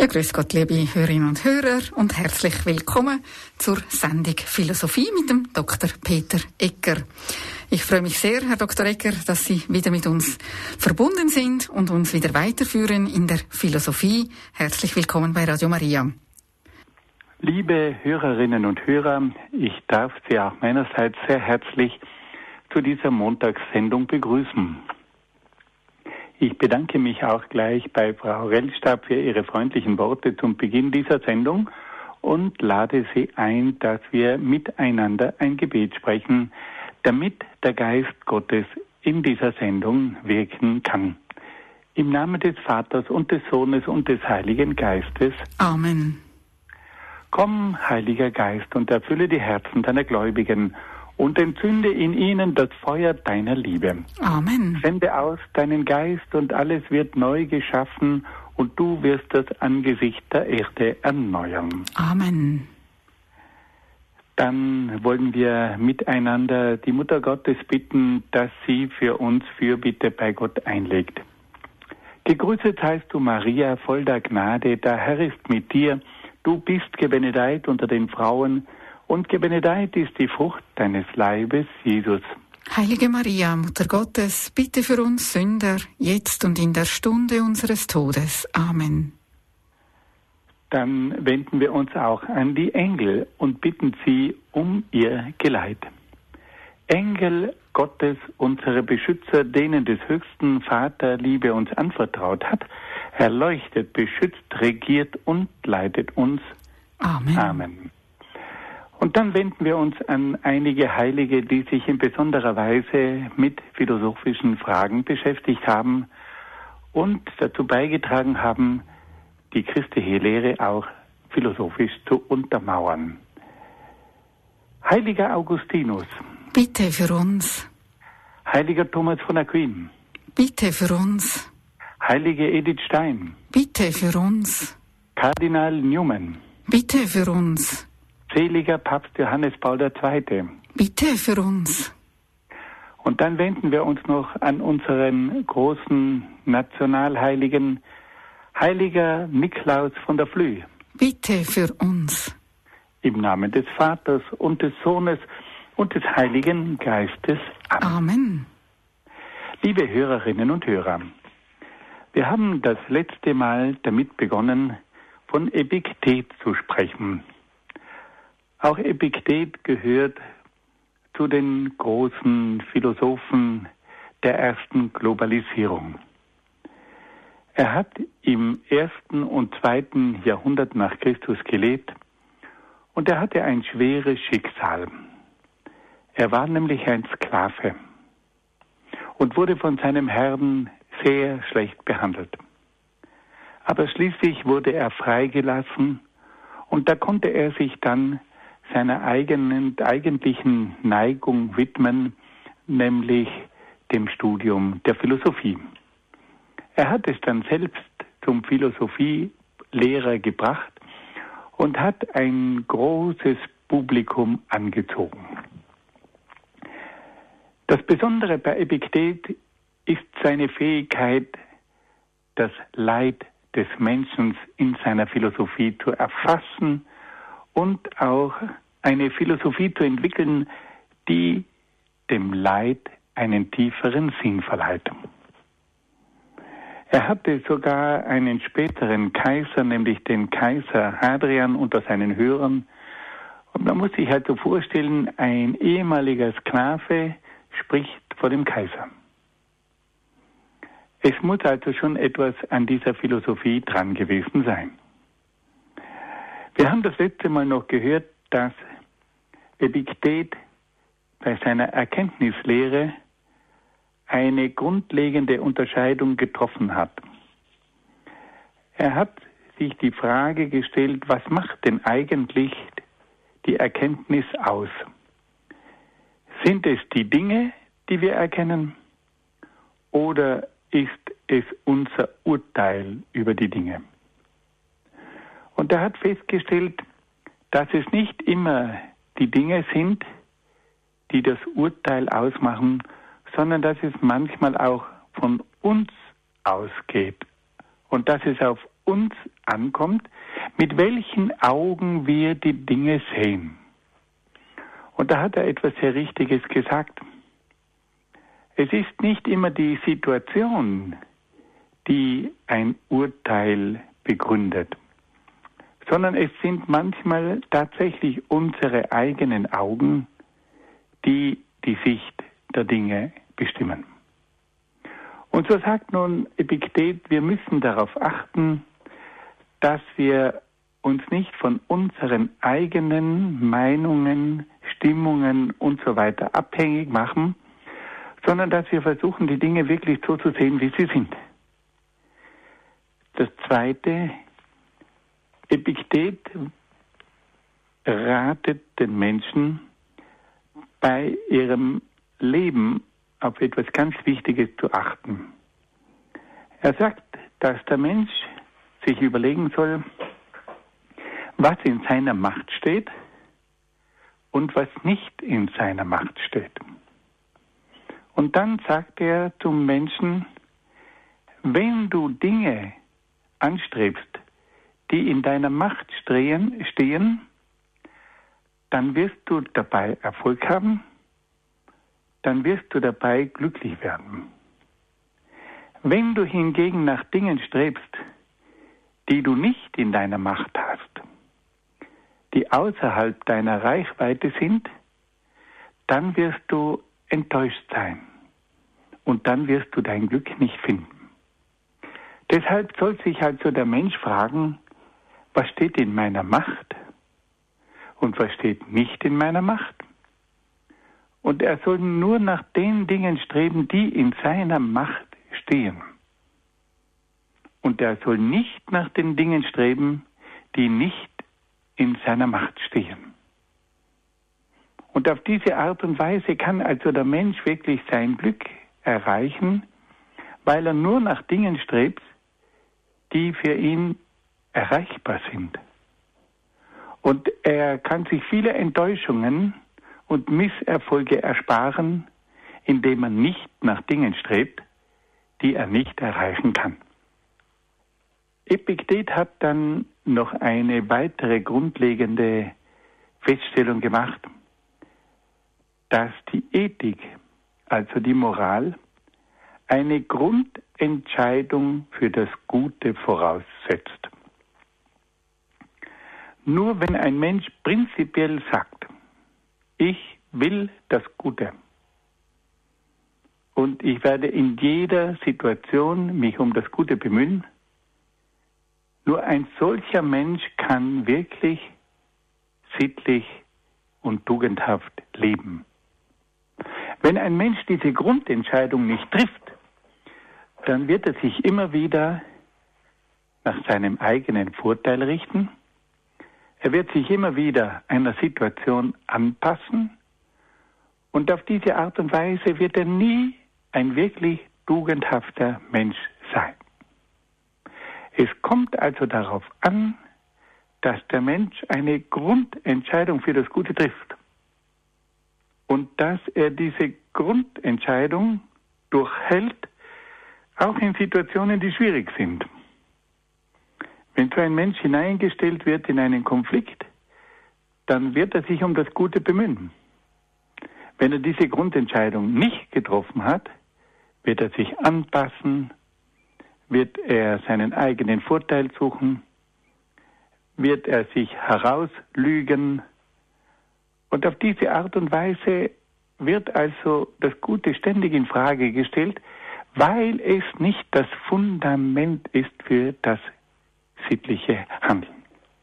Ja, grüß Gott, liebe Hörerinnen und Hörer, und herzlich willkommen zur Sendung Philosophie mit dem Dr. Peter Egger. Ich freue mich sehr, Herr Dr. Egger, dass Sie wieder mit uns verbunden sind und uns wieder weiterführen in der Philosophie. Herzlich willkommen bei Radio Maria. Liebe Hörerinnen und Hörer, ich darf Sie auch meinerseits sehr herzlich zu dieser Montagssendung begrüßen. Ich bedanke mich auch gleich bei Frau Rellstab für ihre freundlichen Worte zum Beginn dieser Sendung und lade Sie ein, dass wir miteinander ein Gebet sprechen, damit der Geist Gottes in dieser Sendung wirken kann. Im Namen des Vaters und des Sohnes und des Heiligen Geistes. Amen. Komm, Heiliger Geist, und erfülle die Herzen deiner Gläubigen und entzünde in ihnen das Feuer deiner Liebe. Amen. Sende aus deinen Geist und alles wird neu geschaffen und du wirst das Angesicht der Erde erneuern. Amen. Dann wollen wir miteinander die Mutter Gottes bitten, dass sie für uns Fürbitte bei Gott einlegt. Gegrüßet seist du, Maria, voll der Gnade, der Herr ist mit dir. Du bist gebenedeit unter den Frauen, und gebenedeit ist die Frucht deines Leibes, Jesus. Heilige Maria, Mutter Gottes, bitte für uns Sünder, jetzt und in der Stunde unseres Todes. Amen. Dann wenden wir uns auch an die Engel und bitten sie um ihr Geleit. Engel Gottes, unsere Beschützer, denen des höchsten Vater Liebe uns anvertraut hat, erleuchtet, beschützt, regiert und leitet uns. Amen. Amen. Und dann wenden wir uns an einige Heilige, die sich in besonderer Weise mit philosophischen Fragen beschäftigt haben und dazu beigetragen haben, die christliche Lehre auch philosophisch zu untermauern. Heiliger Augustinus. Bitte für uns. Heiliger Thomas von Aquin. Bitte für uns. Heilige Edith Stein. Bitte für uns. Kardinal Newman. Bitte für uns. Seliger Papst Johannes Paul II. Bitte für uns. Und dann wenden wir uns noch an unseren großen Nationalheiligen, Heiliger Niklaus von der Flüe. Bitte für uns. Im Namen des Vaters und des Sohnes und des Heiligen Geistes. Amen. Amen. Liebe Hörerinnen und Hörer, wir haben das letzte Mal damit begonnen, von Epiktet zu sprechen. Auch Epiktet gehört zu den großen Philosophen der ersten Globalisierung. Er hat im 1. und 2. Jahrhundert nach Christus gelebt und er hatte ein schweres Schicksal. Er war nämlich ein Sklave und wurde von seinem Herrn sehr schlecht behandelt. Aber schließlich wurde er freigelassen und da konnte er sich dann seiner eigentlichen Neigung widmen, nämlich dem Studium der Philosophie. Er hat es dann selbst zum Philosophielehrer gebracht und hat ein großes Publikum angezogen. Das Besondere bei Epiktet ist seine Fähigkeit, das Leid des Menschen in seiner Philosophie zu erfassen und auch eine Philosophie zu entwickeln, die dem Leid einen tieferen Sinn verleiht. Er hatte sogar einen späteren Kaiser, nämlich den Kaiser Hadrian, unter seinen Hörern. Und man muss sich halt so vorstellen, ein ehemaliger Sklave spricht vor dem Kaiser. Es muss also schon etwas an dieser Philosophie dran gewesen sein. Wir haben das letzte Mal noch gehört, dass Epiktet bei seiner Erkenntnislehre eine grundlegende Unterscheidung getroffen hat. Er hat sich die Frage gestellt, was macht denn eigentlich die Erkenntnis aus? Sind es die Dinge, die wir erkennen, oder ist es unser Urteil über die Dinge? Und er hat festgestellt, dass es nicht immer die Dinge sind, die das Urteil ausmachen, sondern dass es manchmal auch von uns ausgeht und dass es auf uns ankommt, mit welchen Augen wir die Dinge sehen. Und da hat er etwas sehr Richtiges gesagt. Es ist nicht immer die Situation, die ein Urteil begründet, sondern es sind manchmal tatsächlich unsere eigenen Augen, die die Sicht der Dinge bestimmen. Und so sagt nun Epiktet, wir müssen darauf achten, dass wir uns nicht von unseren eigenen Meinungen, Stimmungen und so weiter abhängig machen, sondern dass wir versuchen, die Dinge wirklich so zu sehen, wie sie sind. Das Zweite, Epiktet ratet den Menschen, bei ihrem Leben auf etwas ganz Wichtiges zu achten. Er sagt, dass der Mensch sich überlegen soll, was in seiner Macht steht und was nicht in seiner Macht steht. Und dann sagt er zum Menschen, wenn du Dinge anstrebst, die in deiner Macht stehen, dann wirst du dabei Erfolg haben, dann wirst du dabei glücklich werden. Wenn du hingegen nach Dingen strebst, die du nicht in deiner Macht hast, die außerhalb deiner Reichweite sind, dann wirst du enttäuscht sein und dann wirst du dein Glück nicht finden. Deshalb soll sich also der Mensch fragen, was steht in meiner Macht und was steht nicht in meiner Macht? Und er soll nur nach den Dingen streben, die in seiner Macht stehen. Und er soll nicht nach den Dingen streben, die nicht in seiner Macht stehen. Und auf diese Art und Weise kann also der Mensch wirklich sein Glück erreichen, weil er nur nach Dingen strebt, die für ihn erreichbar sind. Und er kann sich viele Enttäuschungen und Misserfolge ersparen, indem er nicht nach Dingen strebt, die er nicht erreichen kann. Epiktet hat dann noch eine weitere grundlegende Feststellung gemacht, dass die Ethik, also die Moral, eine Grundentscheidung für das Gute voraussetzt. Nur wenn ein Mensch prinzipiell sagt, ich will das Gute und ich werde in jeder Situation mich um das Gute bemühen, nur ein solcher Mensch kann wirklich sittlich und tugendhaft leben. Wenn ein Mensch diese Grundentscheidung nicht trifft, dann wird er sich immer wieder nach seinem eigenen Vorteil richten. Er wird sich immer wieder einer Situation anpassen und auf diese Art und Weise wird er nie ein wirklich tugendhafter Mensch sein. Es kommt also darauf an, dass der Mensch eine Grundentscheidung für das Gute trifft und dass er diese Grundentscheidung durchhält, auch in Situationen, die schwierig sind. Wenn so ein Mensch hineingestellt wird in einen Konflikt, dann wird er sich um das Gute bemühen. Wenn er diese Grundentscheidung nicht getroffen hat, wird er sich anpassen, wird er seinen eigenen Vorteil suchen, wird er sich herauslügen. Und auf diese Art und Weise wird also das Gute ständig in Frage gestellt, weil es nicht das Fundament ist für das sittliche Handeln.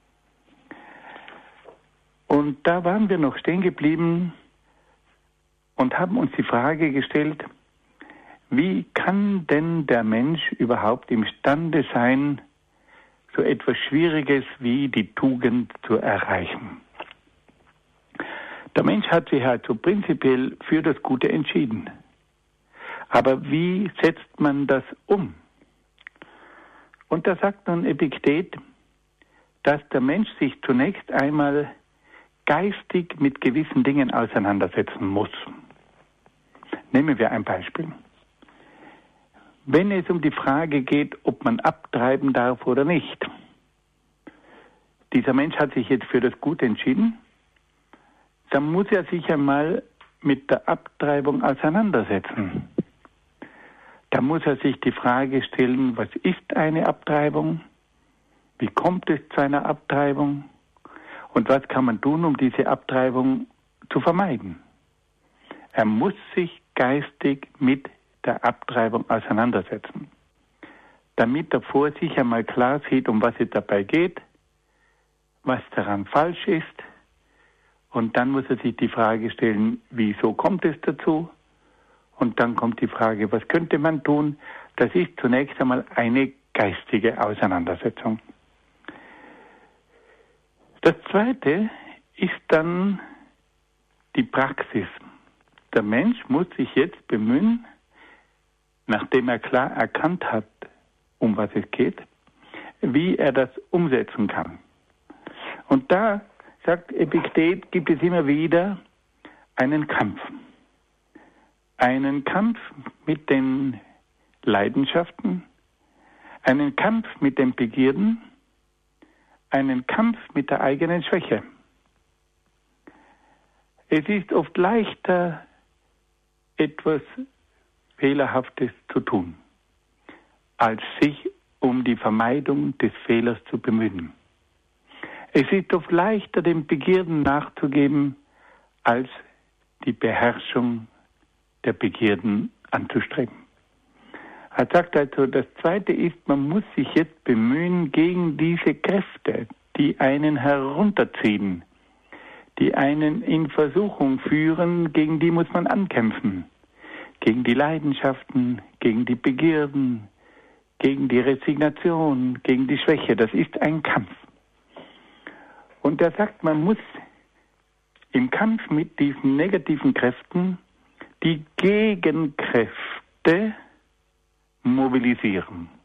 Und da waren wir noch stehen geblieben und haben uns die Frage gestellt, wie kann denn der Mensch überhaupt imstande sein, so etwas Schwieriges wie die Tugend zu erreichen? Der Mensch hat sich also prinzipiell für das Gute entschieden. Aber wie setzt man das um? Und da sagt nun Epiktet, dass der Mensch sich zunächst einmal geistig mit gewissen Dingen auseinandersetzen muss. Nehmen wir ein Beispiel. wenn es um die Frage geht, ob man abtreiben darf oder nicht. Dieser Mensch hat sich jetzt für das Gute entschieden, dann muss er sich einmal mit der Abtreibung auseinandersetzen. Da muss er sich die Frage stellen, was ist eine Abtreibung? Wie kommt es zu einer Abtreibung? Und was kann man tun, um diese Abtreibung zu vermeiden? Er muss sich geistig mit der Abtreibung auseinandersetzen, damit er vor sich einmal klar sieht, um was es dabei geht, was daran falsch ist. Und dann muss er sich die Frage stellen, wieso kommt es dazu? Und dann kommt die Frage, was könnte man tun? Das ist zunächst einmal eine geistige Auseinandersetzung. Das Zweite ist dann die Praxis. Der Mensch muss sich jetzt bemühen, nachdem er klar erkannt hat, um was es geht, wie er das umsetzen kann. Und da, sagt Epiktet, gibt es immer wieder einen Kampf. Einen Kampf mit den Leidenschaften, einen Kampf mit den Begierden, einen Kampf mit der eigenen Schwäche. Es ist oft leichter, etwas Fehlerhaftes zu tun, als sich um die Vermeidung des Fehlers zu bemühen. Es ist oft leichter, den Begierden nachzugeben, als die Beherrschung der Begierden anzustreben. Er sagt also, das Zweite ist, man muss sich jetzt bemühen gegen diese Kräfte, die einen herunterziehen, die einen in Versuchung führen, gegen die muss man ankämpfen. Gegen die Leidenschaften, gegen die Begierden, gegen die Resignation, gegen die Schwäche. Das ist ein Kampf. Und er sagt, man muss im Kampf mit diesen negativen Kräften die Gegenkräfte mobilisieren.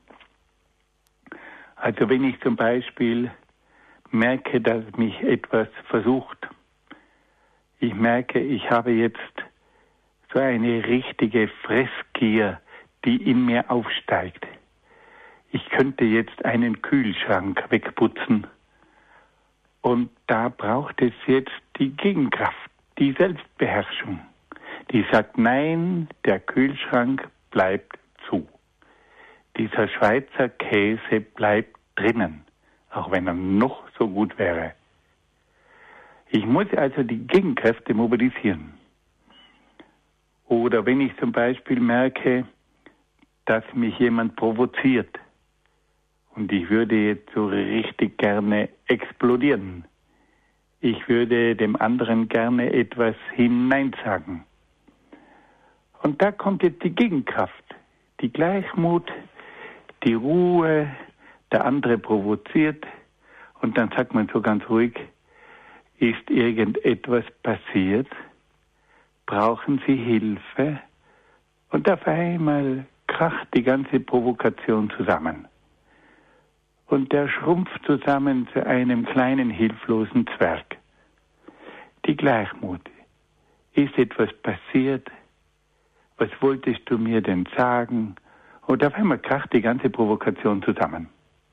Also wenn ich zum Beispiel merke, dass mich etwas versucht, ich merke, ich habe jetzt so eine richtige Fressgier, die in mir aufsteigt. Ich könnte jetzt einen Kühlschrank wegputzen. Und da braucht es jetzt die Gegenkraft, die Selbstbeherrschung, die sagt, nein, der Kühlschrank bleibt zu. Dieser Schweizer Käse bleibt drinnen, auch wenn er noch so gut wäre. Ich muss also die Gegenkräfte mobilisieren. Oder wenn ich zum Beispiel merke, dass mich jemand provoziert und ich würde jetzt so richtig gerne explodieren. Ich würde dem anderen gerne etwas hineinsagen. Und da kommt jetzt die Gegenkraft, die Gleichmut, die Ruhe, der andere provoziert und dann sagt man so ganz ruhig, ist irgendetwas passiert? Brauchen Sie Hilfe? Und auf einmal kracht die ganze Provokation zusammen. Und der schrumpft zusammen zu einem kleinen, hilflosen Zwerg. Die Gleichmut. Ist etwas passiert? Was wolltest du mir denn sagen? Und auf einmal kracht die ganze Provokation zusammen.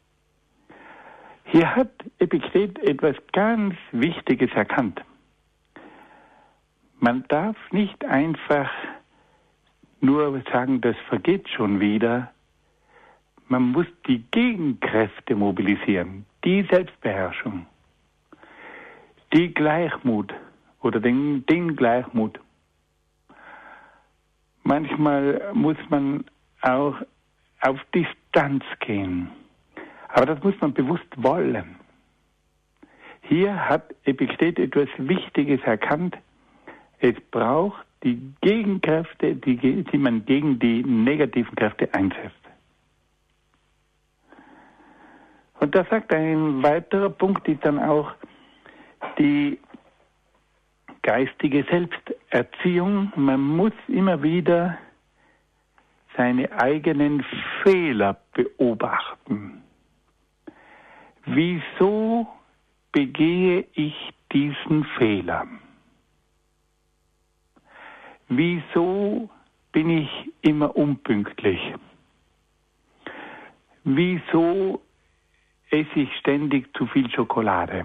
Hier hat Epiktet etwas ganz Wichtiges erkannt. Man darf nicht einfach nur sagen, das vergeht schon wieder. Man muss die Gegenkräfte mobilisieren, die Selbstbeherrschung, die Gleichmut oder den Gleichmut. Manchmal muss man auch auf Distanz gehen, aber das muss man bewusst wollen. Hier hat Epiktet etwas Wichtiges erkannt. Es braucht die Gegenkräfte, die man gegen die negativen Kräfte einsetzt. Und da sagt ein weiterer Punkt, ist dann auch die geistige Selbsterziehung. Man muss immer wieder seine eigenen Fehler beobachten. Wieso begehe ich diesen Fehler? Wieso bin ich immer unpünktlich? Wieso esse ich ständig zu viel Schokolade?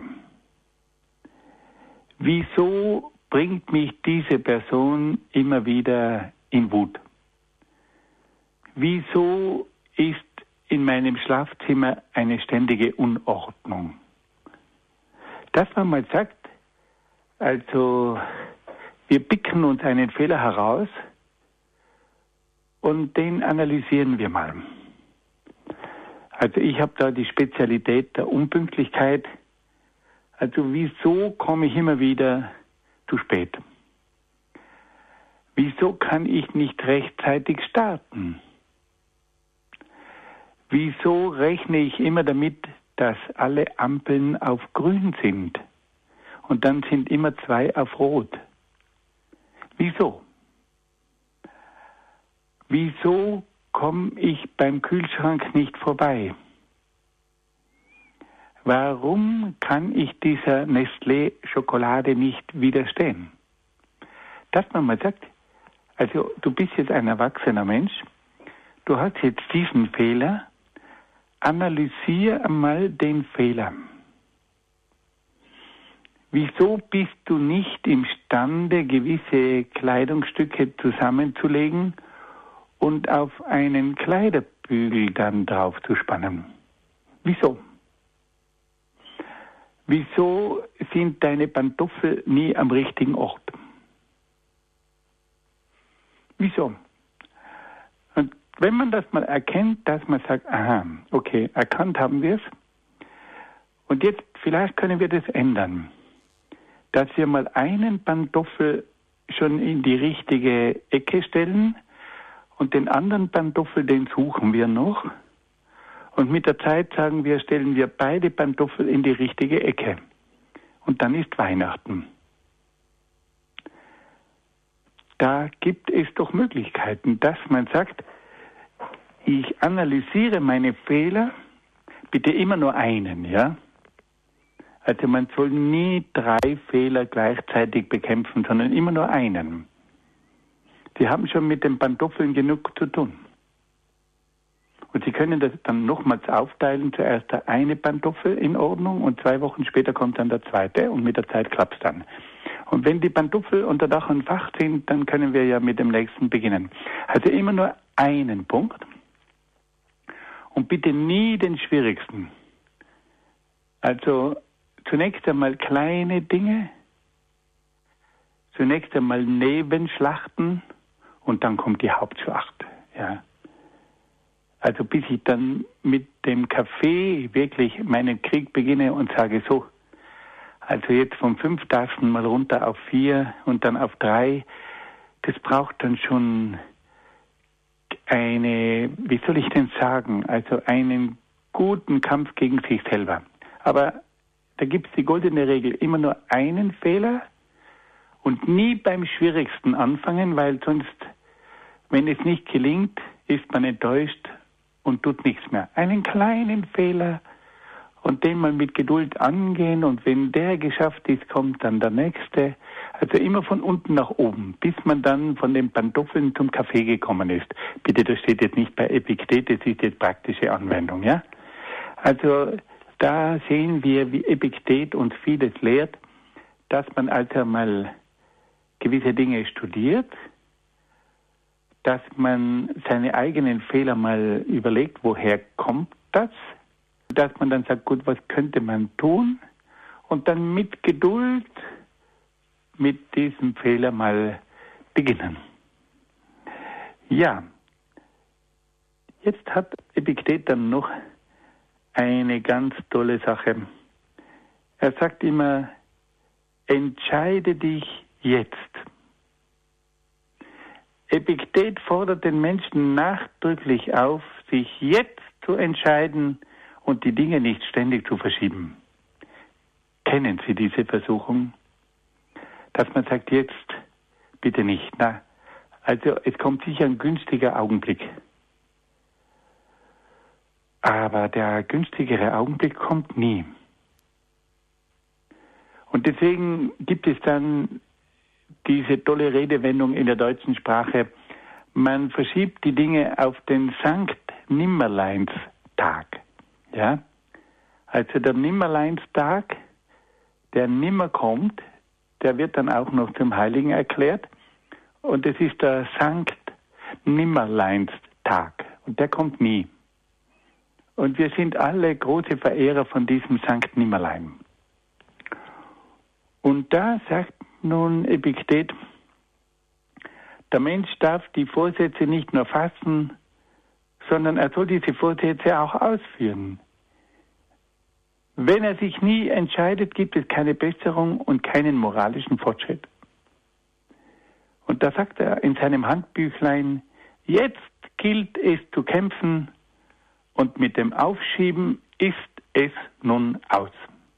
Wieso bringt mich diese Person immer wieder in Wut? Wieso ist in meinem Schlafzimmer eine ständige Unordnung? Dass man mal sagt, also wir picken uns einen Fehler heraus und den analysieren wir mal. Also ich habe da die Spezialität der Unpünktlichkeit. Also wieso komme ich immer wieder zu spät? Wieso kann ich nicht rechtzeitig starten? Wieso rechne ich immer damit, dass alle Ampeln auf grün sind und dann sind immer 2 auf rot? Wieso? Wieso komme ich beim Kühlschrank nicht vorbei? Warum kann ich dieser Nestlé-Schokolade nicht widerstehen? Dass man mal sagt, also du bist jetzt ein erwachsener Mensch, du hast jetzt diesen Fehler, analysiere einmal den Fehler. Wieso bist du nicht imstande, gewisse Kleidungsstücke zusammenzulegen und auf einen Kleiderbügel dann drauf zu spannen? Wieso? Wieso sind deine Pantoffel nie am richtigen Ort? Wieso? Und wenn man das mal erkennt, dass man sagt, aha, okay, erkannt haben wir es. Und jetzt, vielleicht können wir das ändern. Dass wir mal einen Pantoffel schon in die richtige Ecke stellen und den anderen Pantoffel, den suchen wir noch. Und mit der Zeit sagen wir, stellen wir beide Pantoffel in die richtige Ecke. Und dann ist Weihnachten. Da gibt es doch Möglichkeiten, dass man sagt, ich analysiere meine Fehler, bitte immer nur einen, ja? Also man soll nie 3 Fehler gleichzeitig bekämpfen, sondern immer nur einen. Sie haben schon mit den Pantoffeln genug zu tun. Und Sie können das dann nochmals aufteilen, zuerst der eine Pantoffel in Ordnung und 2 Wochen später kommt dann der zweite und mit der Zeit klappt es dann. Und wenn die Pantoffel unter Dach und Fach sind, dann können wir ja mit dem nächsten beginnen. Also immer nur einen Punkt und bitte nie den schwierigsten. Also zunächst einmal kleine Dinge, zunächst einmal Nebenschlachten und dann kommt die Hauptschlacht. Ja. Also bis ich dann mit dem Kaffee wirklich meinen Krieg beginne und sage so, also jetzt von 5 Tassen mal runter auf 4 und dann auf 3, das braucht dann schon eine, wie soll ich denn sagen, also einen guten Kampf gegen sich selber. Aber da gibt es die goldene Regel, immer nur einen Fehler und nie beim Schwierigsten anfangen, weil sonst, wenn es nicht gelingt, ist man enttäuscht und tut nichts mehr. Einen kleinen Fehler und den mal mit Geduld angehen und wenn der geschafft ist, kommt dann der nächste. Also immer von unten nach oben, bis man dann von den Pantoffeln zum Kaffee gekommen ist. Bitte, das steht jetzt nicht bei Epiktet, das ist jetzt praktische Anwendung, ja? Also da sehen wir, wie Epiktet uns vieles lehrt, dass man also mal gewisse Dinge studiert, dass man seine eigenen Fehler mal überlegt, woher kommt das, dass man dann sagt, gut, was könnte man tun und dann mit Geduld mit diesem Fehler mal beginnen. Ja, jetzt hat Epiktet dann noch eine ganz tolle Sache. Er sagt immer, entscheide dich jetzt. Epiktet fordert den Menschen nachdrücklich auf, sich jetzt zu entscheiden und die Dinge nicht ständig zu verschieben. Kennen Sie diese Versuchung? Dass man sagt, jetzt bitte nicht. Na, also es kommt sicher ein günstiger Augenblick. Aber der günstigere Augenblick kommt nie. Und deswegen gibt es dann diese tolle Redewendung in der deutschen Sprache, man verschiebt die Dinge auf den Sankt Nimmerleinstag. Nimmerleinstag. Ja? Also der Nimmerleinstag, der nimmer kommt, der wird dann auch noch zum Heiligen erklärt. Und es ist der Sankt Nimmerleinstag. Und der kommt nie. Und wir sind alle große Verehrer von diesem Sankt Nimmerlein. Und da sagt nun Epiktet, der Mensch darf die Vorsätze nicht nur fassen, sondern er soll diese Vorsätze auch ausführen. Wenn er sich nie entscheidet, gibt es keine Besserung und keinen moralischen Fortschritt. Und da sagt er in seinem Handbüchlein, jetzt gilt es zu kämpfen und mit dem Aufschieben ist es nun aus.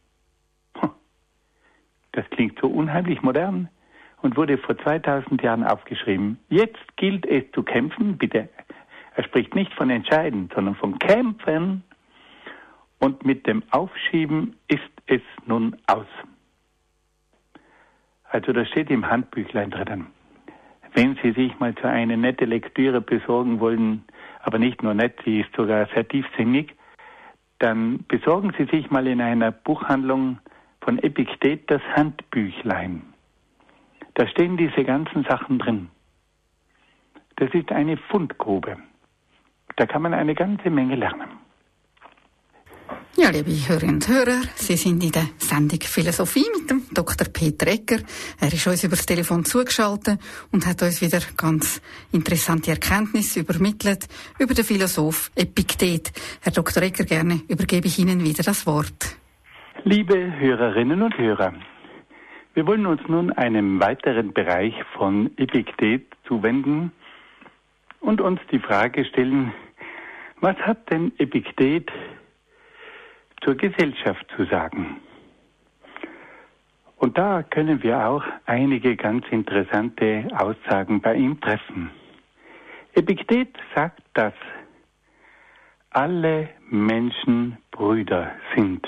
Das klingt so unheimlich modern und wurde vor 2000 Jahren aufgeschrieben. Jetzt gilt es zu kämpfen, bitte. Er spricht nicht von entscheiden, sondern von kämpfen. Und mit dem Aufschieben ist es nun aus. Also das steht im Handbüchlein drinnen. Wenn Sie sich mal so eine nette Lektüre besorgen wollen, aber nicht nur nett, sie ist sogar sehr tiefsinnig, dann besorgen Sie sich mal in einer Buchhandlung von Epiktet das Handbüchlein. Da stehen diese ganzen Sachen drin. Das ist eine Fundgrube. Da kann man eine ganze Menge lernen. Ja, liebe Hörerinnen und Hörer, Sie sind in der Sendung Philosophie mit dem Dr. Peter Egger. Er ist uns über das Telefon zugeschaltet und hat uns wieder ganz interessante Erkenntnisse übermittelt über den Philosoph Epiktet. Herr Dr. Egger, gerne übergebe ich Ihnen wieder das Wort. Liebe Hörerinnen und Hörer, wir wollen uns nun einem weiteren Bereich von Epiktet zuwenden und uns die Frage stellen, was hat denn Epiktet zur Gesellschaft zu sagen? Und da können wir auch einige ganz interessante Aussagen bei ihm treffen. Epiktet sagt, dass alle Menschen Brüder sind.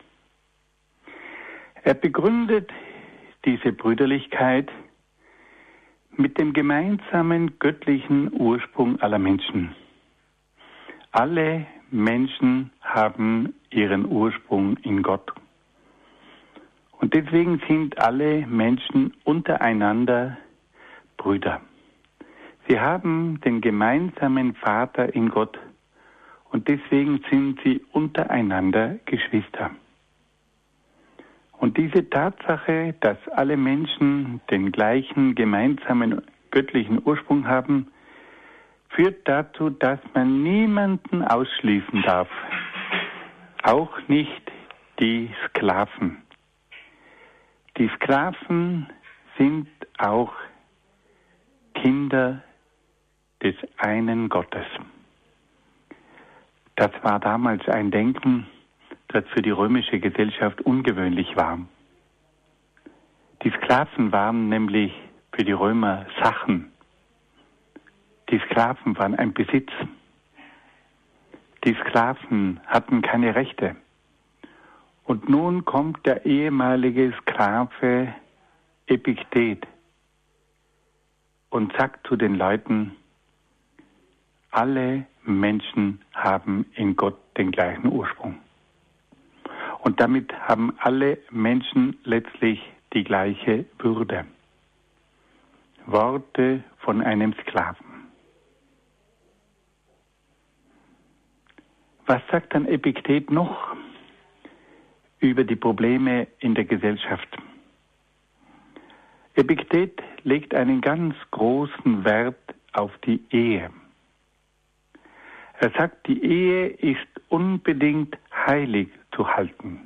Er begründet diese Brüderlichkeit mit dem gemeinsamen göttlichen Ursprung aller Menschen. Alle Menschen haben ihren Ursprung in Gott. Und deswegen sind alle Menschen untereinander Brüder. Sie haben den gemeinsamen Vater in Gott und deswegen sind sie untereinander Geschwister. Und diese Tatsache, dass alle Menschen den gleichen gemeinsamen göttlichen Ursprung haben, führt dazu, dass man niemanden ausschließen darf, auch nicht die Sklaven. Die Sklaven sind auch Kinder des einen Gottes. Das war damals ein Denken, das für die römische Gesellschaft ungewöhnlich war. Die Sklaven waren nämlich für die Römer Sachen. Die Sklaven waren ein Besitz. Die Sklaven hatten keine Rechte. Und nun kommt der ehemalige Sklave Epiktet und sagt zu den Leuten, alle Menschen haben in Gott den gleichen Ursprung. Und damit haben alle Menschen letztlich die gleiche Würde. Worte von einem Sklaven. Was sagt dann Epiktet noch über die Probleme in der Gesellschaft? Epiktet legt einen ganz großen Wert auf die Ehe. Er sagt, die Ehe ist unbedingt heilig zu halten.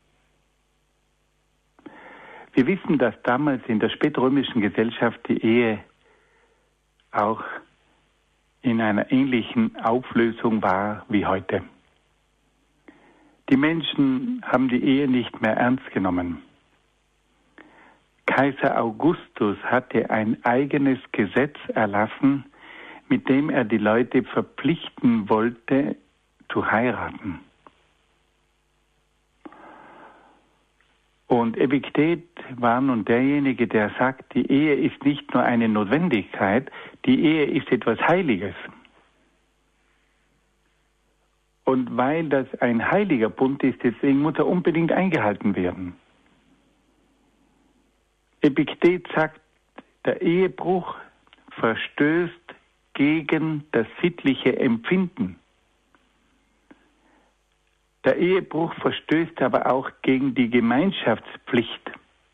Wir wissen, dass damals in der spätrömischen Gesellschaft die Ehe auch in einer ähnlichen Auflösung war wie heute. Die Menschen haben die Ehe nicht mehr ernst genommen. Kaiser Augustus hatte ein eigenes Gesetz erlassen, mit dem er die Leute verpflichten wollte, zu heiraten. Und Epiktet war nun derjenige, der sagt, die Ehe ist nicht nur eine Notwendigkeit, die Ehe ist etwas Heiliges. Und weil das ein heiliger Bund ist, deswegen muss er unbedingt eingehalten werden. Epiktet sagt, der Ehebruch verstößt gegen das sittliche Empfinden. Der Ehebruch verstößt aber auch gegen die Gemeinschaftspflicht.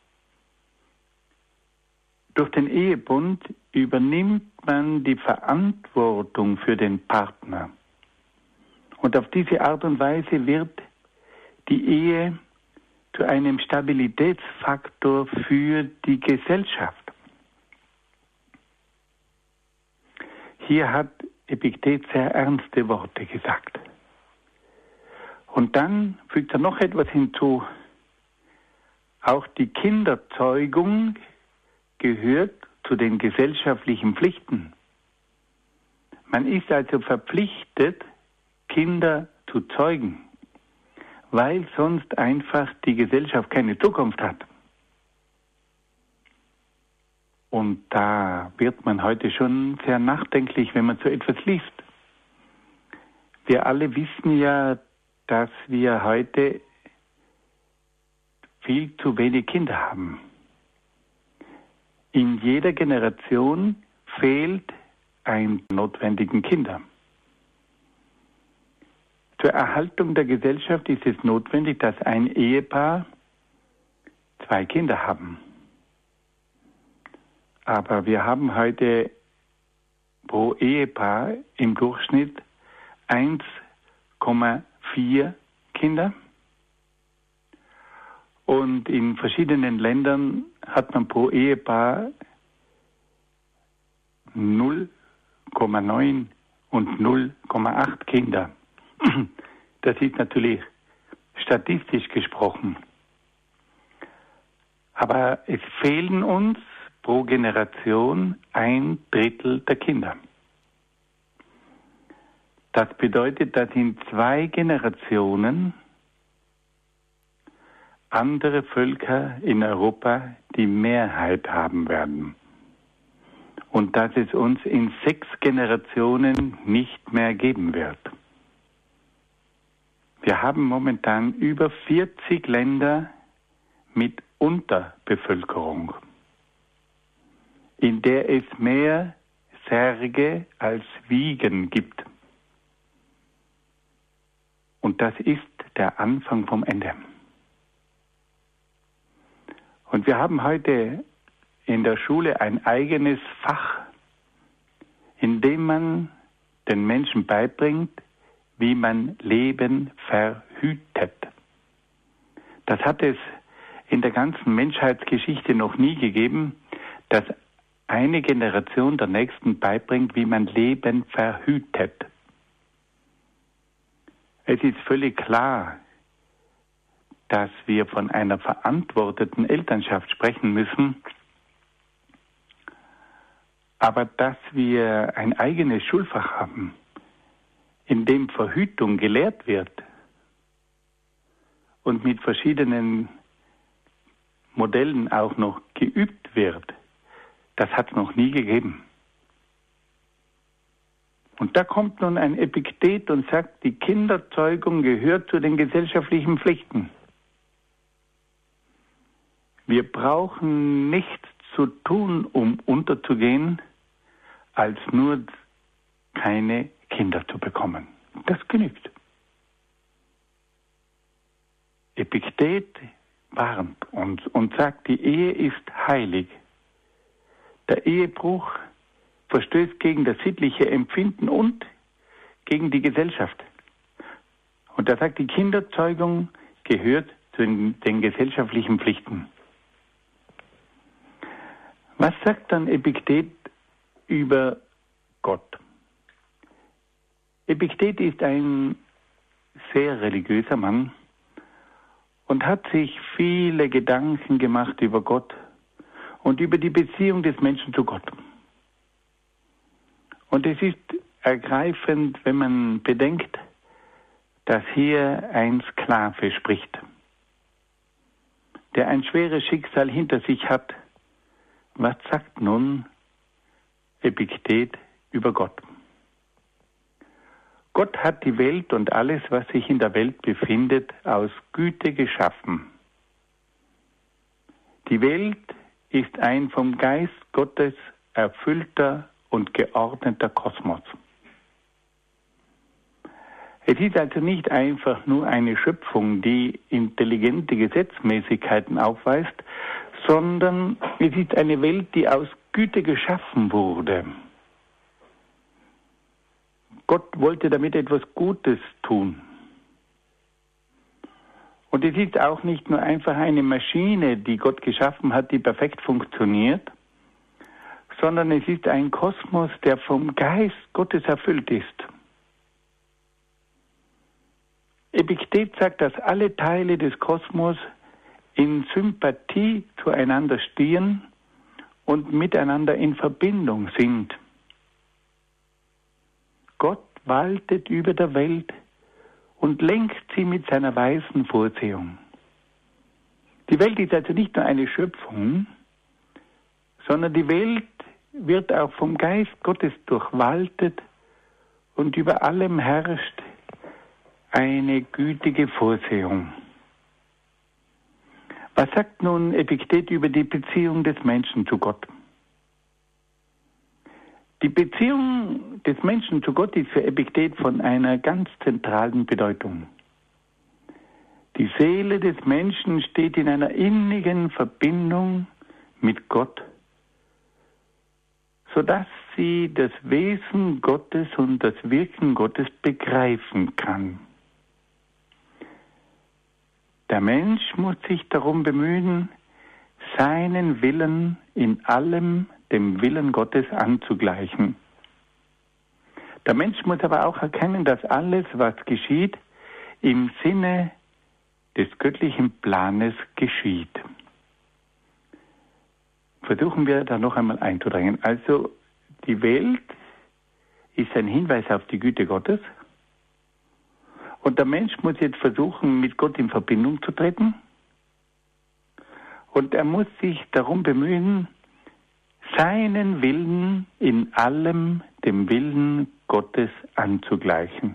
Durch den Ehebund übernimmt man die Verantwortung für den Partner. Und auf diese Art und Weise wird die Ehe zu einem Stabilitätsfaktor für die Gesellschaft. Hier hat Epiktet sehr ernste Worte gesagt. Und dann fügt er noch etwas hinzu. Auch die Kinderzeugung gehört zu den gesellschaftlichen Pflichten. Man ist also verpflichtet, Kinder zu zeugen, weil sonst einfach die Gesellschaft keine Zukunft hat. Und da wird man heute schon sehr nachdenklich, wenn man so etwas liest. Wir alle wissen ja, dass wir heute viel zu wenig Kinder haben. In jeder Generation fehlt ein notwendigen Kinder. Zur Erhaltung der Gesellschaft ist es notwendig, dass ein Ehepaar 2 Kinder haben. Aber wir haben heute pro Ehepaar im Durchschnitt 1,4 Kinder. Und in verschiedenen Ländern hat man pro Ehepaar 0,9 und 0,8 Kinder. Das ist natürlich statistisch gesprochen. Aber es fehlen uns pro Generation 1/3 der Kinder. Das bedeutet, dass in 2 Generationen andere Völker in Europa die Mehrheit haben werden. Und dass es uns in 6 Generationen nicht mehr geben wird. Wir haben momentan über 40 Länder mit Unterbevölkerung, in der es mehr Särge als Wiegen gibt. Und das ist der Anfang vom Ende. Und wir haben heute in der Schule ein eigenes Fach, in dem man den Menschen beibringt, wie man Leben verhütet. Das hat es in der ganzen Menschheitsgeschichte noch nie gegeben, dass eine Generation der nächsten beibringt, wie man Leben verhütet. Es ist völlig klar, dass wir von einer verantworteten Elternschaft sprechen müssen, aber dass wir ein eigenes Schulfach haben, in dem Verhütung gelehrt wird und mit verschiedenen Modellen auch noch geübt wird, das hat es noch nie gegeben. Und da kommt nun ein Epiktet und sagt, die Kinderzeugung gehört zu den gesellschaftlichen Pflichten. Wir brauchen nichts zu tun, um unterzugehen, als nur keine Kinder zu bekommen. Das genügt. Epiktet warnt uns und sagt, die Ehe ist heilig. Der Ehebruch verstößt gegen das sittliche Empfinden und gegen die Gesellschaft. Und er sagt, die Kinderzeugung gehört zu den gesellschaftlichen Pflichten. Was sagt dann Epiktet über Gott? Epiktet ist ein sehr religiöser Mann und hat sich viele Gedanken gemacht über Gott und über die Beziehung des Menschen zu Gott. Und es ist ergreifend, wenn man bedenkt, dass hier ein Sklave spricht, der ein schweres Schicksal hinter sich hat. Was sagt nun Epiktet über Gott? Gott hat die Welt und alles, was sich in der Welt befindet, aus Güte geschaffen. Die Welt ist ein vom Geist Gottes erfüllter und geordneter Kosmos. Es ist also nicht einfach nur eine Schöpfung, die intelligente Gesetzmäßigkeiten aufweist, sondern es ist eine Welt, die aus Güte geschaffen wurde. Gott wollte damit etwas Gutes tun. Und es ist auch nicht nur einfach eine Maschine, die Gott geschaffen hat, die perfekt funktioniert, sondern es ist ein Kosmos, der vom Geist Gottes erfüllt ist. Epiktet sagt, dass alle Teile des Kosmos in Sympathie zueinander stehen und miteinander in Verbindung sind. Gott waltet über der Welt und lenkt sie mit seiner weisen Vorsehung. Die Welt ist also nicht nur eine Schöpfung, sondern die Welt wird auch vom Geist Gottes durchwaltet und über allem herrscht eine gütige Vorsehung. Was sagt nun Epiktet über die Beziehung des Menschen zu Gott? Die Beziehung des Menschen zu Gott ist für Epiktet von einer ganz zentralen Bedeutung. Die Seele des Menschen steht in einer innigen Verbindung mit Gott, sodass sie das Wesen Gottes und das Wirken Gottes begreifen kann. Der Mensch muss sich darum bemühen, seinen Willen in allem dem Willen Gottes anzugleichen. Der Mensch muss aber auch erkennen, dass alles, was geschieht, im Sinne des göttlichen Planes geschieht. Versuchen wir da noch einmal einzudrängen. Also die Welt ist ein Hinweis auf die Güte Gottes und der Mensch muss jetzt versuchen, mit Gott in Verbindung zu treten und er muss sich darum bemühen, seinen Willen in allem dem Willen Gottes anzugleichen.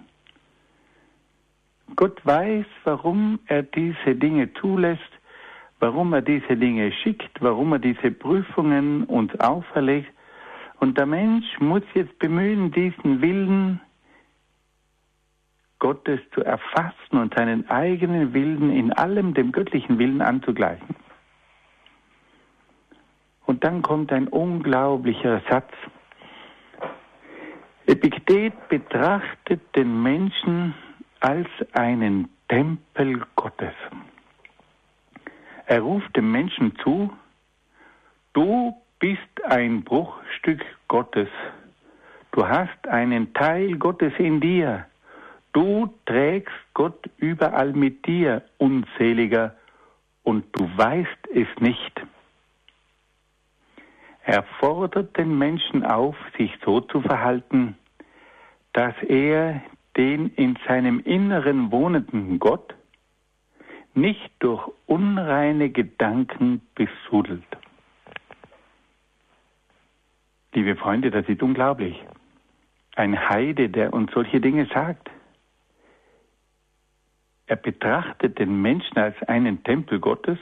Gott weiß, warum er diese Dinge zulässt, warum er diese Dinge schickt, warum er diese Prüfungen uns auferlegt. Und der Mensch muss jetzt bemühen, diesen Willen Gottes zu erfassen und seinen eigenen Willen in allem dem göttlichen Willen anzugleichen. Und dann kommt ein unglaublicher Satz. Epiktet betrachtet den Menschen als einen Tempel Gottes. Er ruft dem Menschen zu, du bist ein Bruchstück Gottes. Du hast einen Teil Gottes in dir. Du trägst Gott überall mit dir, Unseliger, und du weißt es nicht. Er fordert den Menschen auf, sich so zu verhalten, dass er den in seinem Inneren wohnenden Gott nicht durch unreine Gedanken besudelt. Liebe Freunde, das ist unglaublich. Ein Heide, der uns solche Dinge sagt. Er betrachtet den Menschen als einen Tempel Gottes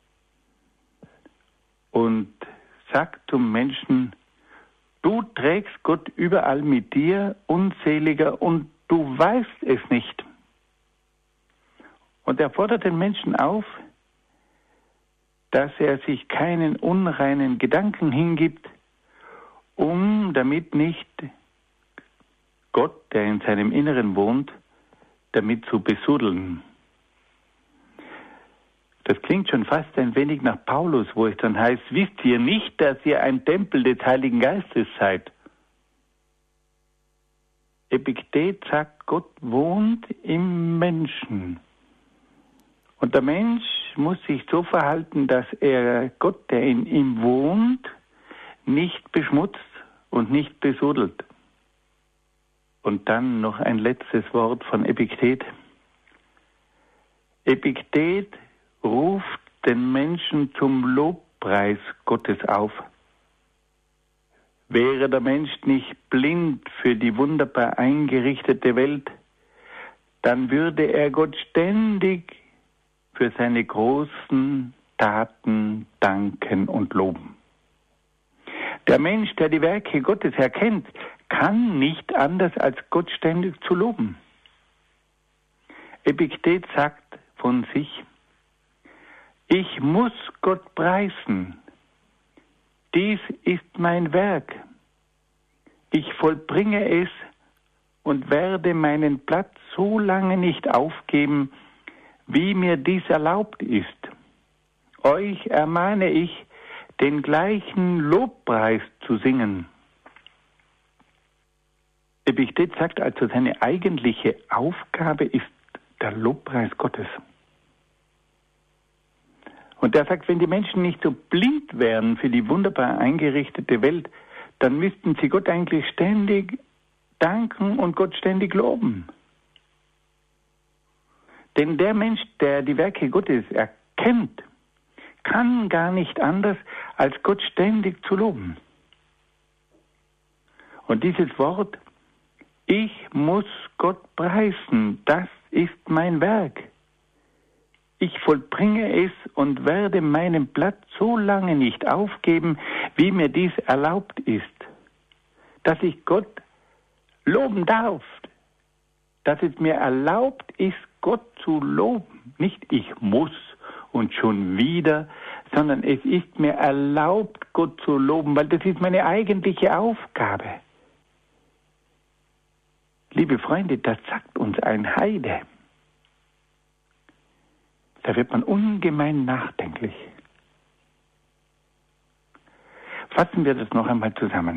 und sagt zum Menschen, du trägst Gott überall mit dir, Unseliger, und du weißt es nicht. Und er fordert den Menschen auf, dass er sich keinen unreinen Gedanken hingibt, um damit nicht Gott, der in seinem Inneren wohnt, damit zu besudeln. Das klingt schon fast ein wenig nach Paulus, wo es dann heißt, wisst ihr nicht, dass ihr ein Tempel des Heiligen Geistes seid? Epiktet sagt, Gott wohnt im Menschen. Und der Mensch muss sich so verhalten, dass er Gott, der in ihm wohnt, nicht beschmutzt und nicht besudelt. Und dann noch ein letztes Wort von Epiktet. Epiktet ruft den Menschen zum Lobpreis Gottes auf. Wäre der Mensch nicht blind für die wunderbar eingerichtete Welt, dann würde er Gott ständig für seine großen Taten danken und loben. Der Mensch, der die Werke Gottes erkennt, kann nicht anders als Gott ständig zu loben. Epiktet sagt von sich: Ich muss Gott preisen. Dies ist mein Werk. Ich vollbringe es und werde meinen Platz so lange nicht aufgeben, wie mir dies erlaubt ist. Euch ermahne ich, den gleichen Lobpreis zu singen. Epiktet sagt also, seine eigentliche Aufgabe ist der Lobpreis Gottes. Und er sagt, wenn die Menschen nicht so blind wären für die wunderbar eingerichtete Welt, dann müssten sie Gott eigentlich ständig danken und Gott ständig loben. Denn der Mensch, der die Werke Gottes erkennt, kann gar nicht anders, als Gott ständig zu loben. Und dieses Wort, ich muss Gott preisen, das ist mein Werk. Ich vollbringe es und werde meinen Platz so lange nicht aufgeben, wie mir dies erlaubt ist. Dass ich Gott loben darf, dass es mir erlaubt ist, Gott zu loben. Nicht ich muss und schon wieder, sondern es ist mir erlaubt, Gott zu loben, weil das ist meine eigentliche Aufgabe. Liebe Freunde, das sagt uns ein Heide. Da wird man ungemein nachdenklich. Fassen wir das noch einmal zusammen.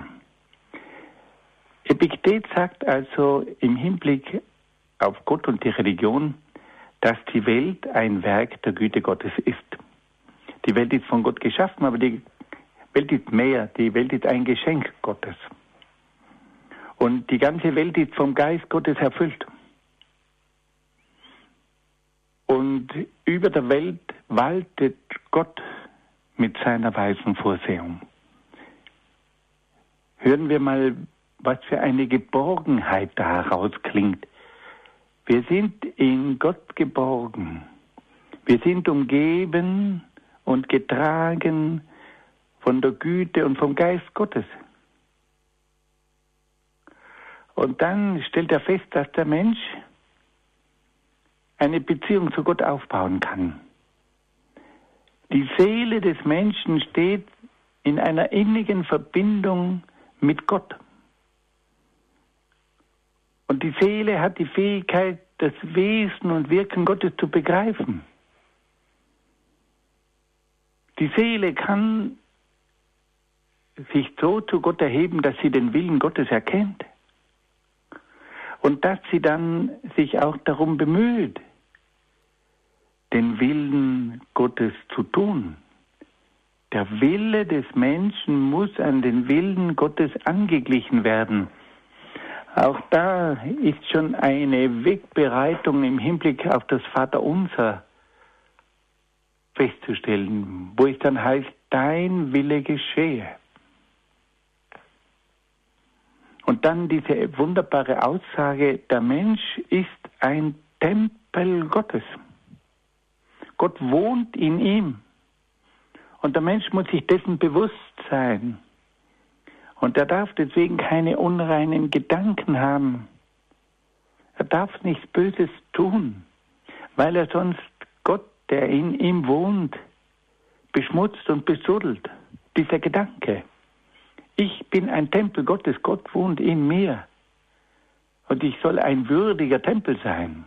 Epiktet sagt also im Hinblick auf Gott und die Religion, dass die Welt ein Werk der Güte Gottes ist. Die Welt ist von Gott geschaffen, aber die Welt ist mehr. Die Welt ist ein Geschenk Gottes. Und die ganze Welt ist vom Geist Gottes erfüllt. Und über der Welt waltet Gott mit seiner weisen Vorsehung. Hören wir mal, was für eine Geborgenheit da herausklingt. Wir sind in Gott geborgen. Wir sind umgeben und getragen von der Güte und vom Geist Gottes. Und dann stellt er fest, dass der Mensch eine Beziehung zu Gott aufbauen kann. Die Seele des Menschen steht in einer innigen Verbindung mit Gott. Und die Seele hat die Fähigkeit, das Wesen und Wirken Gottes zu begreifen. Die Seele kann sich so zu Gott erheben, dass sie den Willen Gottes erkennt. Und dass sie dann sich auch darum bemüht, den Willen Gottes zu tun. Der Wille des Menschen muss an den Willen Gottes angeglichen werden. Auch da ist schon eine Wegbereitung im Hinblick auf das Vaterunser festzustellen, wo es dann heißt, dein Wille geschehe. Und dann diese wunderbare Aussage, der Mensch ist ein Tempel Gottes. Gott wohnt in ihm. Und der Mensch muss sich dessen bewusst sein. Und er darf deswegen keine unreinen Gedanken haben. Er darf nichts Böses tun, weil er sonst Gott, der in ihm wohnt, beschmutzt und besuddelt. Dieser Gedanke. Ich bin ein Tempel Gottes, Gott wohnt in mir. Und ich soll ein würdiger Tempel sein.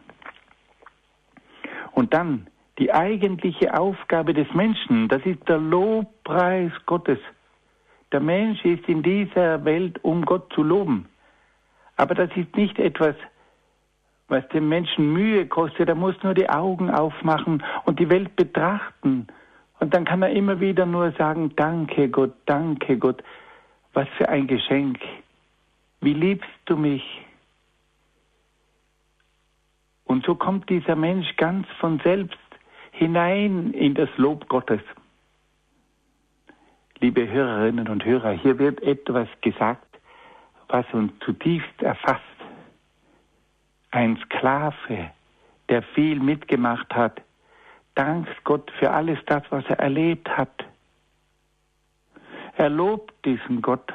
Und dann die eigentliche Aufgabe des Menschen, das ist der Lobpreis Gottes. Der Mensch ist in dieser Welt, um Gott zu loben. Aber das ist nicht etwas, was dem Menschen Mühe kostet. Er muss nur die Augen aufmachen und die Welt betrachten. Und dann kann er immer wieder nur sagen, danke Gott, danke Gott. Was für ein Geschenk. Wie liebst du mich? Und so kommt dieser Mensch ganz von selbst hinein in das Lob Gottes. liebe Hörerinnen und Hörer, hier wird etwas gesagt, was uns zutiefst erfasst. Ein Sklave, der viel mitgemacht hat, dankt Gott für alles das, was er erlebt hat. Er lobt diesen Gott.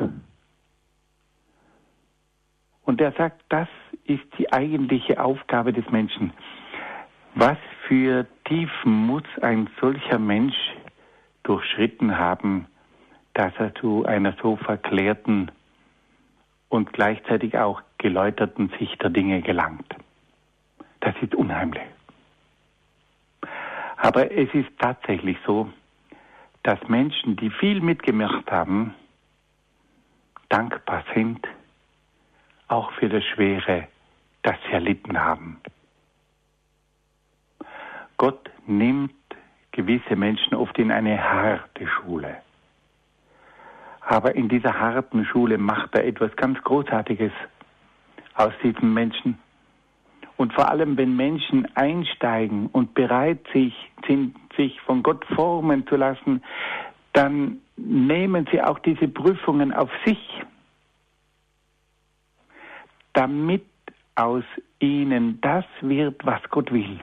Und er sagt, das ist die eigentliche Aufgabe des Menschen. Was für Tiefen muss ein solcher Mensch durchschritten haben, dass er zu einer so verklärten und gleichzeitig auch geläuterten Sicht der Dinge gelangt. Das ist unheimlich. Aber es ist tatsächlich so, dass Menschen, die viel mitgemacht haben, dankbar sind, auch für das Schwere, das sie erlitten haben. Gott nimmt gewisse Menschen oft in eine harte Schule. Aber in dieser harten Schule macht er etwas ganz Großartiges aus diesen Menschen. Und vor allem, wenn Menschen einsteigen und bereit sind, sich von Gott formen zu lassen, dann nehmen sie auch diese Prüfungen auf sich, damit aus ihnen das wird, was Gott will.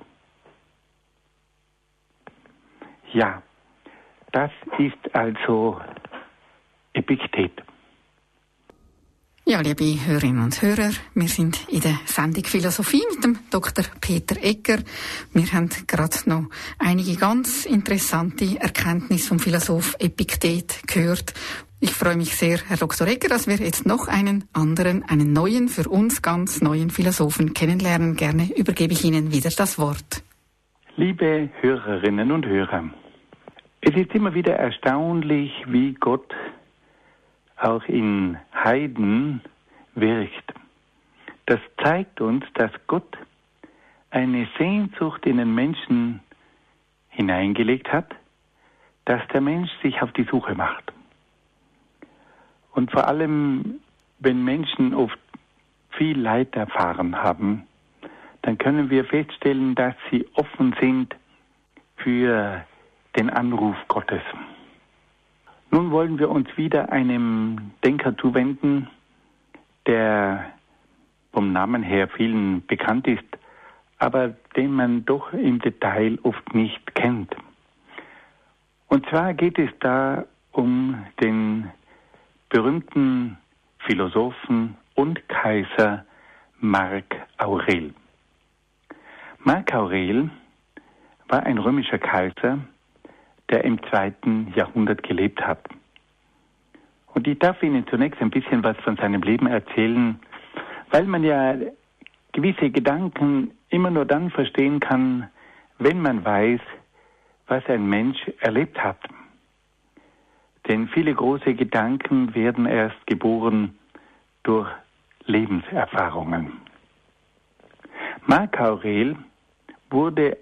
Ja, das ist also Epiktet. Ja, liebe Hörerinnen und Hörer, wir sind in der Sendung Philosophie mit dem Dr. Peter Egger. Wir haben gerade noch einige ganz interessante Erkenntnisse vom Philosoph Epiktet gehört. Ich freue mich sehr, Herr Dr. Egger, dass wir jetzt noch einen neuen, für uns ganz neuen Philosophen kennenlernen. Gerne übergebe ich Ihnen wieder das Wort. Liebe Hörerinnen und Hörer, es ist immer wieder erstaunlich, wie Gott auch in Heiden wirkt. Das zeigt uns, dass Gott eine Sehnsucht in den Menschen hineingelegt hat, dass der Mensch sich auf die Suche macht. Und vor allem, wenn Menschen oft viel Leid erfahren haben, dann können wir feststellen, dass sie offen sind für den Anruf Gottes. Nun wollen wir uns wieder einem Denker zuwenden, der vom Namen her vielen bekannt ist, aber den man doch im Detail oft nicht kennt. Und zwar geht es da um den berühmten Philosophen und Kaiser Marc Aurel. Marc Aurel war ein römischer Kaiser, der im 2. Jahrhundert gelebt hat. Und ich darf Ihnen zunächst ein bisschen was von seinem Leben erzählen, weil man ja gewisse Gedanken immer nur dann verstehen kann, wenn man weiß, was ein Mensch erlebt hat. Denn viele große Gedanken werden erst geboren durch Lebenserfahrungen. Marc Aurel wurde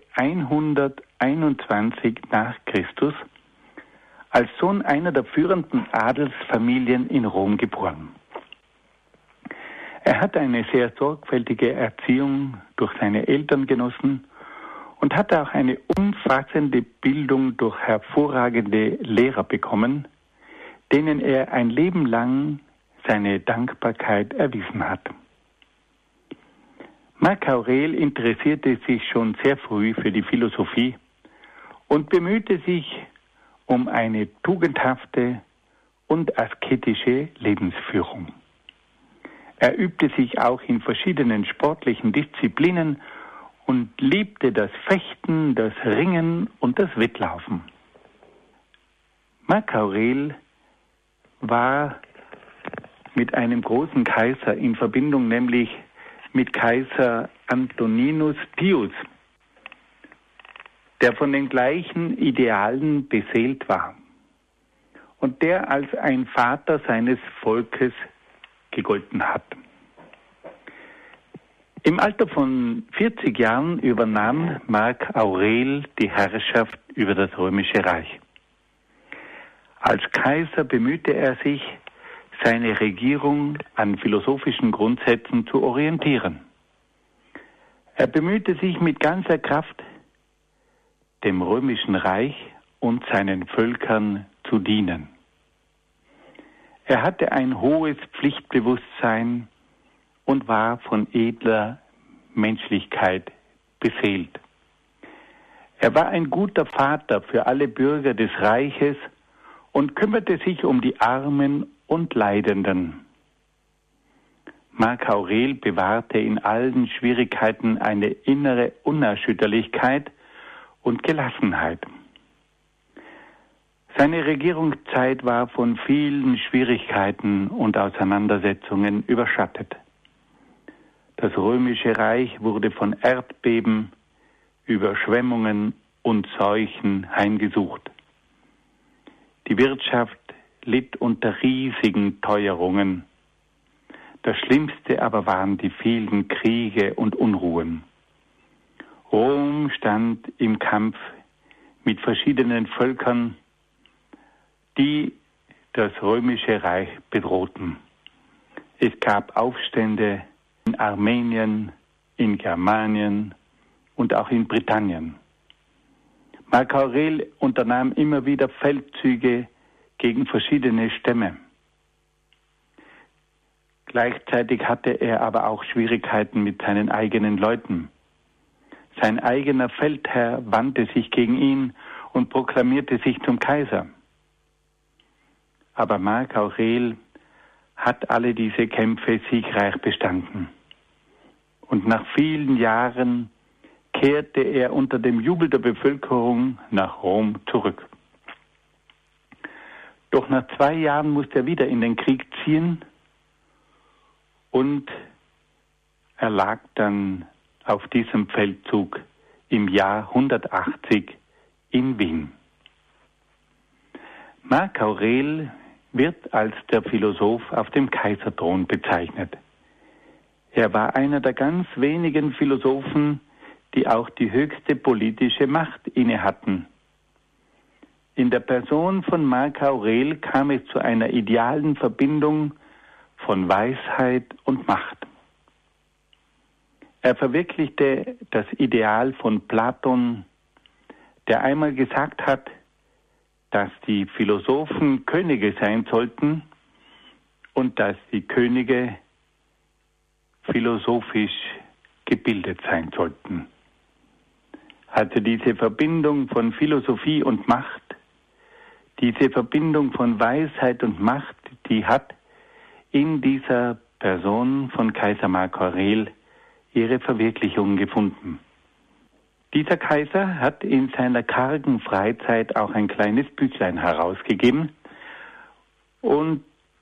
121 nach Christus als Sohn einer der führenden Adelsfamilien in Rom geboren. Er hat eine sehr sorgfältige Erziehung durch seine Eltern genossen und hatte auch eine umfassende Bildung durch hervorragende Lehrer bekommen, denen er ein Leben lang seine Dankbarkeit erwiesen hat. Marc Aurel interessierte sich schon sehr früh für die Philosophie und bemühte sich um eine tugendhafte und asketische Lebensführung. Er übte sich auch in verschiedenen sportlichen Disziplinen und liebte das Fechten, das Ringen und das Wettlaufen. Marc Aurel war mit einem großen Kaiser in Verbindung, nämlich mit Kaiser Antoninus Pius, der von den gleichen Idealen beseelt war und der als ein Vater seines Volkes gegolten hat. Im Alter von 40 Jahren übernahm Marc Aurel die Herrschaft über das Römische Reich. Als Kaiser bemühte er sich, seine Regierung an philosophischen Grundsätzen zu orientieren. Er bemühte sich mit ganzer Kraft, dem Römischen Reich und seinen Völkern zu dienen. Er hatte ein hohes Pflichtbewusstsein und war von edler Menschlichkeit beseelt. Er war ein guter Vater für alle Bürger des Reiches und kümmerte sich um die Armen und Leidenden. Marc Aurel bewahrte in allen Schwierigkeiten eine innere Unerschütterlichkeit und Gelassenheit. Seine Regierungszeit war von vielen Schwierigkeiten und Auseinandersetzungen überschattet. Das Römische Reich wurde von Erdbeben, Überschwemmungen und Seuchen heimgesucht. Die Wirtschaft litt unter riesigen Teuerungen. Das Schlimmste aber waren die vielen Kriege und Unruhen. Rom stand im Kampf mit verschiedenen Völkern, die das Römische Reich bedrohten. Es gab Aufstände in Armenien, in Germanien und auch in Britannien. Marc Aurel unternahm immer wieder Feldzüge gegen verschiedene Stämme. Gleichzeitig hatte er aber auch Schwierigkeiten mit seinen eigenen Leuten. Sein eigener Feldherr wandte sich gegen ihn und proklamierte sich zum Kaiser. Aber Marc Aurel hat alle diese Kämpfe siegreich bestanden. Und nach vielen Jahren kehrte er unter dem Jubel der Bevölkerung nach Rom zurück. Doch nach 2 Jahren musste er wieder in den Krieg ziehen und er lag dann auf diesem Feldzug im Jahr 180 in Wien. Marc Aurel wird als der Philosoph auf dem Kaiserthron bezeichnet. Er war einer der ganz wenigen Philosophen, die auch die höchste politische Macht innehatten. In der Person von Marc Aurel kam es zu einer idealen Verbindung von Weisheit und Macht. Er verwirklichte das Ideal von Platon, der einmal gesagt hat, dass die Philosophen Könige sein sollten und dass die Könige philosophisch gebildet sein sollten. Also diese Verbindung von Philosophie und Macht, diese Verbindung von Weisheit und Macht, die hat in dieser Person von Kaiser Marc Aurel ihre Verwirklichung gefunden. Dieser Kaiser hat in seiner kargen Freizeit auch ein kleines Büchlein herausgegeben und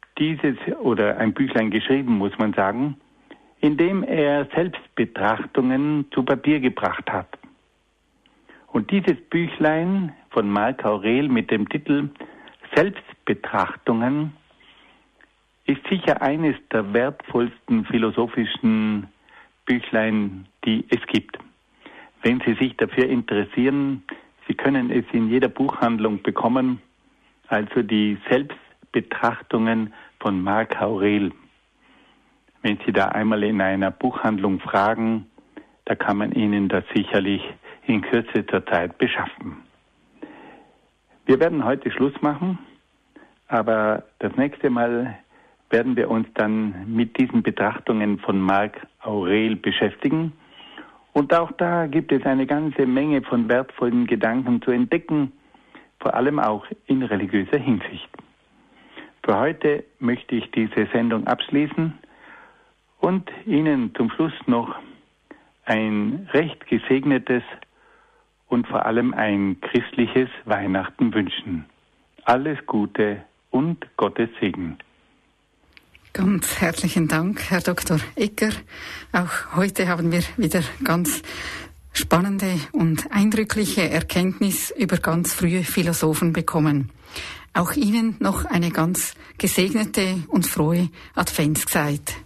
ein Büchlein geschrieben, muss man sagen, in dem er Selbstbetrachtungen zu Papier gebracht hat. Und dieses Büchlein von Marc Aurel mit dem Titel Selbstbetrachtungen ist sicher eines der wertvollsten philosophischen Büchlein, die es gibt. Wenn Sie sich dafür interessieren, Sie können es in jeder Buchhandlung bekommen, also die Selbstbetrachtungen von Marc Aurel. Wenn Sie da einmal in einer Buchhandlung fragen, da kann man Ihnen das sicherlich in kürzester Zeit beschaffen. Wir werden heute Schluss machen, aber das nächste Mal werden wir uns dann mit diesen Betrachtungen von Marc Aurel beschäftigen. Und auch da gibt es eine ganze Menge von wertvollen Gedanken zu entdecken, vor allem auch in religiöser Hinsicht. Für heute möchte ich diese Sendung abschließen und Ihnen zum Schluss noch ein recht gesegnetes und vor allem ein christliches Weihnachten wünschen. Alles Gute und Gottes Segen. Ganz herzlichen Dank, Herr Dr. Egger. Auch heute haben wir wieder ganz spannende und eindrückliche Erkenntnis über ganz frühe Philosophen bekommen. Auch Ihnen noch eine ganz gesegnete und frohe Adventszeit.